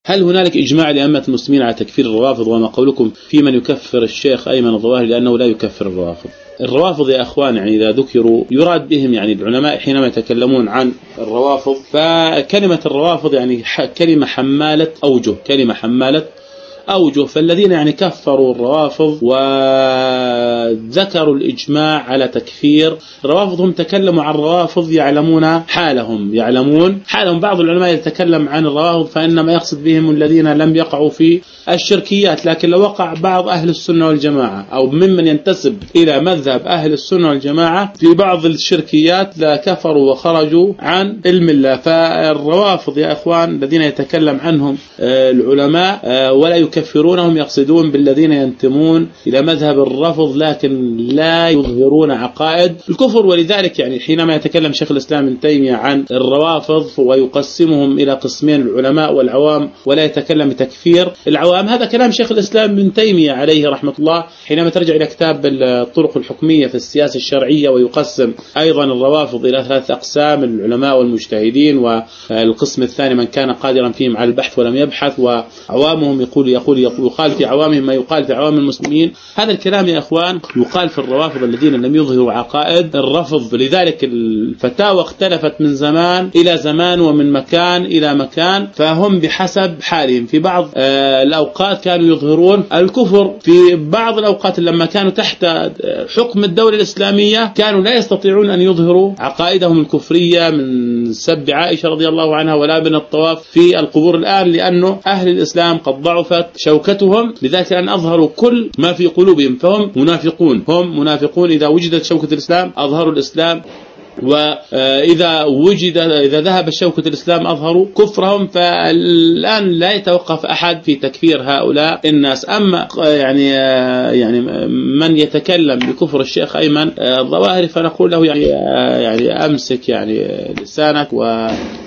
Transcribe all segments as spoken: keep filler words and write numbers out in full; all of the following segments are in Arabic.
هل هنالك إجماع لأئمة المسلمين على تكفير الروافض؟ وما قولكم في من يكفر الشيخ أيمن الظواهري لأنه لا يكفر الروافض؟ الروافض يا أخوان يعني إذا ذكروا يراد بهم يعني العلماء حينما يتكلمون عن الروافض، فكلمة الروافض يعني كلمة حمالة أوجه، كلمة حمالة أوجه. فالذين يعني كفروا الروافض وذكروا الإجماع على تكفير الروافض هم تكلموا عن الروافض يعلمون حالهم، يعلمون حالهم. بعض العلماء يتكلم عن الروافض فإنما يقصد بهم الذين لم يقعوا في الشركيات، لكن لو وقع بعض أهل السنة والجماعة أو ممن ينتسب إلى مذهب أهل السنة والجماعة في بعض الشركيات لا كفروا وخرجوا عن الملة. فالروافض يا أخوان الذين يتكلم عنهم العلماء ولا يكفرونهم يقصدون بالذين ينتمون إلى مذهب الرفض لكن لا يظهرون عقائد الكفر. ولذلك يعني حينما يتكلم شيخ الإسلام ابن تيمية عن الروافض ويقسمهم إلى قسمين العلماء والعوام ولا يتكلم بتكفير العوام، هذا كلام شيخ الإسلام ابن تيمية عليه رحمة الله حينما ترجع إلى كتاب الطرق الحكمية في السياسة الشرعية، ويقسم أيضا الروافض إلى ثلاث أقسام: العلماء والمجتهدين، والقسم الثاني من كان قادرا فيهم على البحث ولم يبحث، وعوامهم يقول يقول يقال في عوامهم ما يقال في عوام المسلمين. هذا الكلام يا أخوان يقال في الروافض الذين لم يظهروا عقائد الرفض. لذلك الفتاوى اختلفت من زمان إلى زمان ومن مكان إلى مكان، فهم بحسب حالهم. في بعض الأوقات كانوا يظهرون الكفر، في بعض الأوقات لما كانوا تحت حكم الدولة الإسلامية كانوا لا يستطيعون أن يظهروا عقائدهم الكفرية من سب عائشة رضي الله عنها ولا من الطواف في القبور الآن، لأنه أهل الإسلام قد ضعفت شوكتهم، لذلك أن أظهروا كل ما في قلوبهم، فهم منافقون، هم منافقون. إذا وجدت شوكة الإسلام أظهروا الإسلام، وإذا وجد إذا ذهب شوكة الإسلام أظهروا كفرهم. فالآن لا يتوقف أحد في تكفير هؤلاء الناس. أما يعني يعني من يتكلم بكفر الشيخ أيمن الظواهري فنقول له يعني يعني أمسك يعني لسانك، و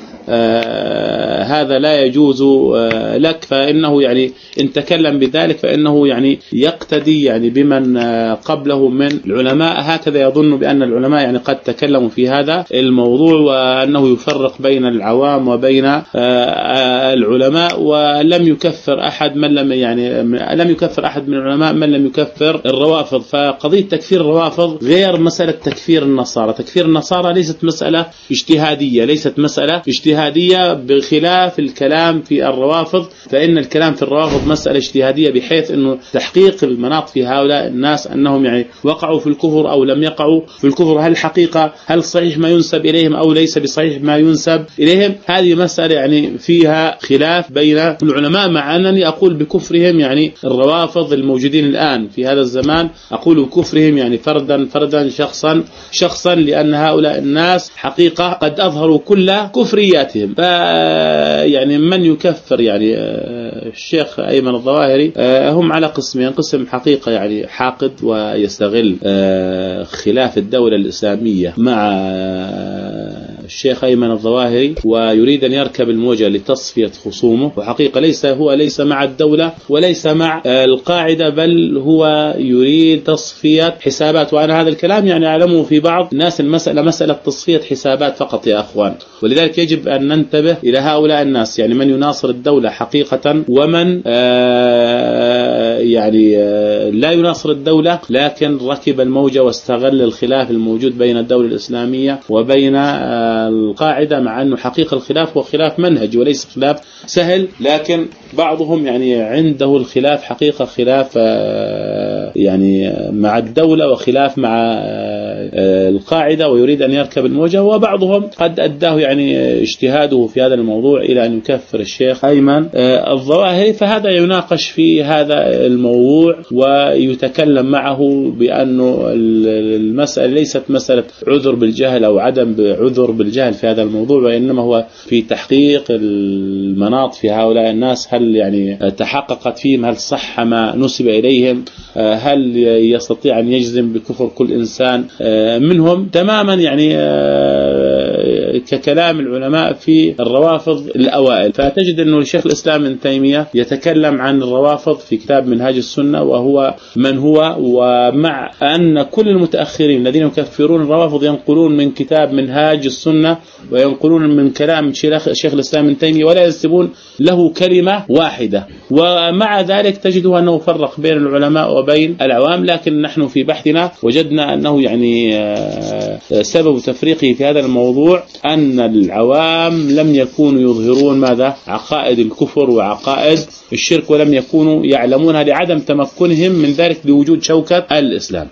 آه هذا لا يجوز آه لك، فإنه يعني إن تكلم بذلك فإنه يعني يقتدي يعني بمن آه قبله من العلماء. هكذا يظن بأن العلماء يعني قد تكلموا في هذا الموضوع، وأنه يفرق بين العوام وبين آه آه العلماء، ولم يكفر أحد من لم يعني لم يكفر أحد من العلماء من لم يكفر الروافض. فقضية تكفير الروافض غير مسألة تكفير النصارى. تكفير النصارى ليست مسألة اجتهادية، ليست مسألة اجتهادية بخلاف الكلام في الروافض، فإن الكلام في الروافض مسألة اجتهادية بحيث أنه تحقيق المناط في هؤلاء الناس أنهم يعني وقعوا في الكفر أو لم يقعوا في الكفر، هل حقيقة هل صحيح ما ينسب إليهم أو ليس بصحيح ما ينسب إليهم. هذه مسألة يعني فيها خلاف بين العلماء، مع أنني أقول بكفرهم يعني الروافض الموجودين الآن في هذا الزمان، أقول بكفرهم يعني فردا فردا شخصا شخصا لأن هؤلاء الناس حقيقة قد أظهروا كل كفريات. ف يعني من يكفر يعني الشيخ أيمن الظواهري هم على قسمين: قسم حقيقة يعني حاقد ويستغل خلاف الدولة الإسلامية مع الشيخ أيمن الظواهري ويريد أن يركب الموجة لتصفية خصومه، وحقيقة ليس هو ليس مع الدولة وليس مع القاعدة، بل هو يريد تصفية حسابات. وأنا هذا الكلام يعني أعلمه في بعض الناس، المسألة مسألة تصفية حسابات فقط يا أخوان. ولذلك يجب أن ننتبه إلى هؤلاء الناس، يعني من يناصر الدولة حقيقة ومن آه يعني آه لا يناصر الدولة لكن ركب الموجة واستغل الخلاف الموجود بين الدولة الإسلامية وبين آه القاعدة، مع أنه حقيقة الخلاف هو خلاف منهجي وليس خلاف سهل، لكن بعضهم يعني عنده الخلاف حقيقة خلاف آه يعني مع الدولة وخلاف مع آه القاعدة ويريد أن يركب الموجة، وبعضهم قد أداه يعني اجتهاده في هذا الموضوع إلى أن يكفر الشيخ أيمن الظواهري. فهذا يناقش في هذا الموضوع ويتكلم معه بأنه المسألة ليست مسألة عذر بالجهل أو عدم عذر بالجهل في هذا الموضوع، وإنما هو في تحقيق المناط في هؤلاء الناس، هل يعني تحققت فيهم، هل صح ما نسب إليهم، وهل يستطيع أن يجزم بكفر كل إنسان منهم تماما، يعني ككلام العلماء في الروافض الأوائل. فتجد أنه الشيخ الإسلام ابن تيمية يتكلم عن الروافض في كتاب منهاج السنة وهو من هو، ومع أن كل المتأخرين الذين يكفرون الروافض ينقلون من كتاب منهاج السنة وينقلون من كلام شيخ الإسلام ابن تيمية ولا ينسبون له كلمة واحدة، ومع ذلك تجده أنه فرق بين العلماء وبين العوام. لكن نحن في بحثنا وجدنا أنه يعني سبب تفريقه في هذا الموضوع أن العوام لم يكونوا يظهرون ماذا؟ عقائد الكفر وعقائد الشرك، ولم يكونوا يعلمونها لعدم تمكنهم من ذلك لوجود شوكة الإسلام.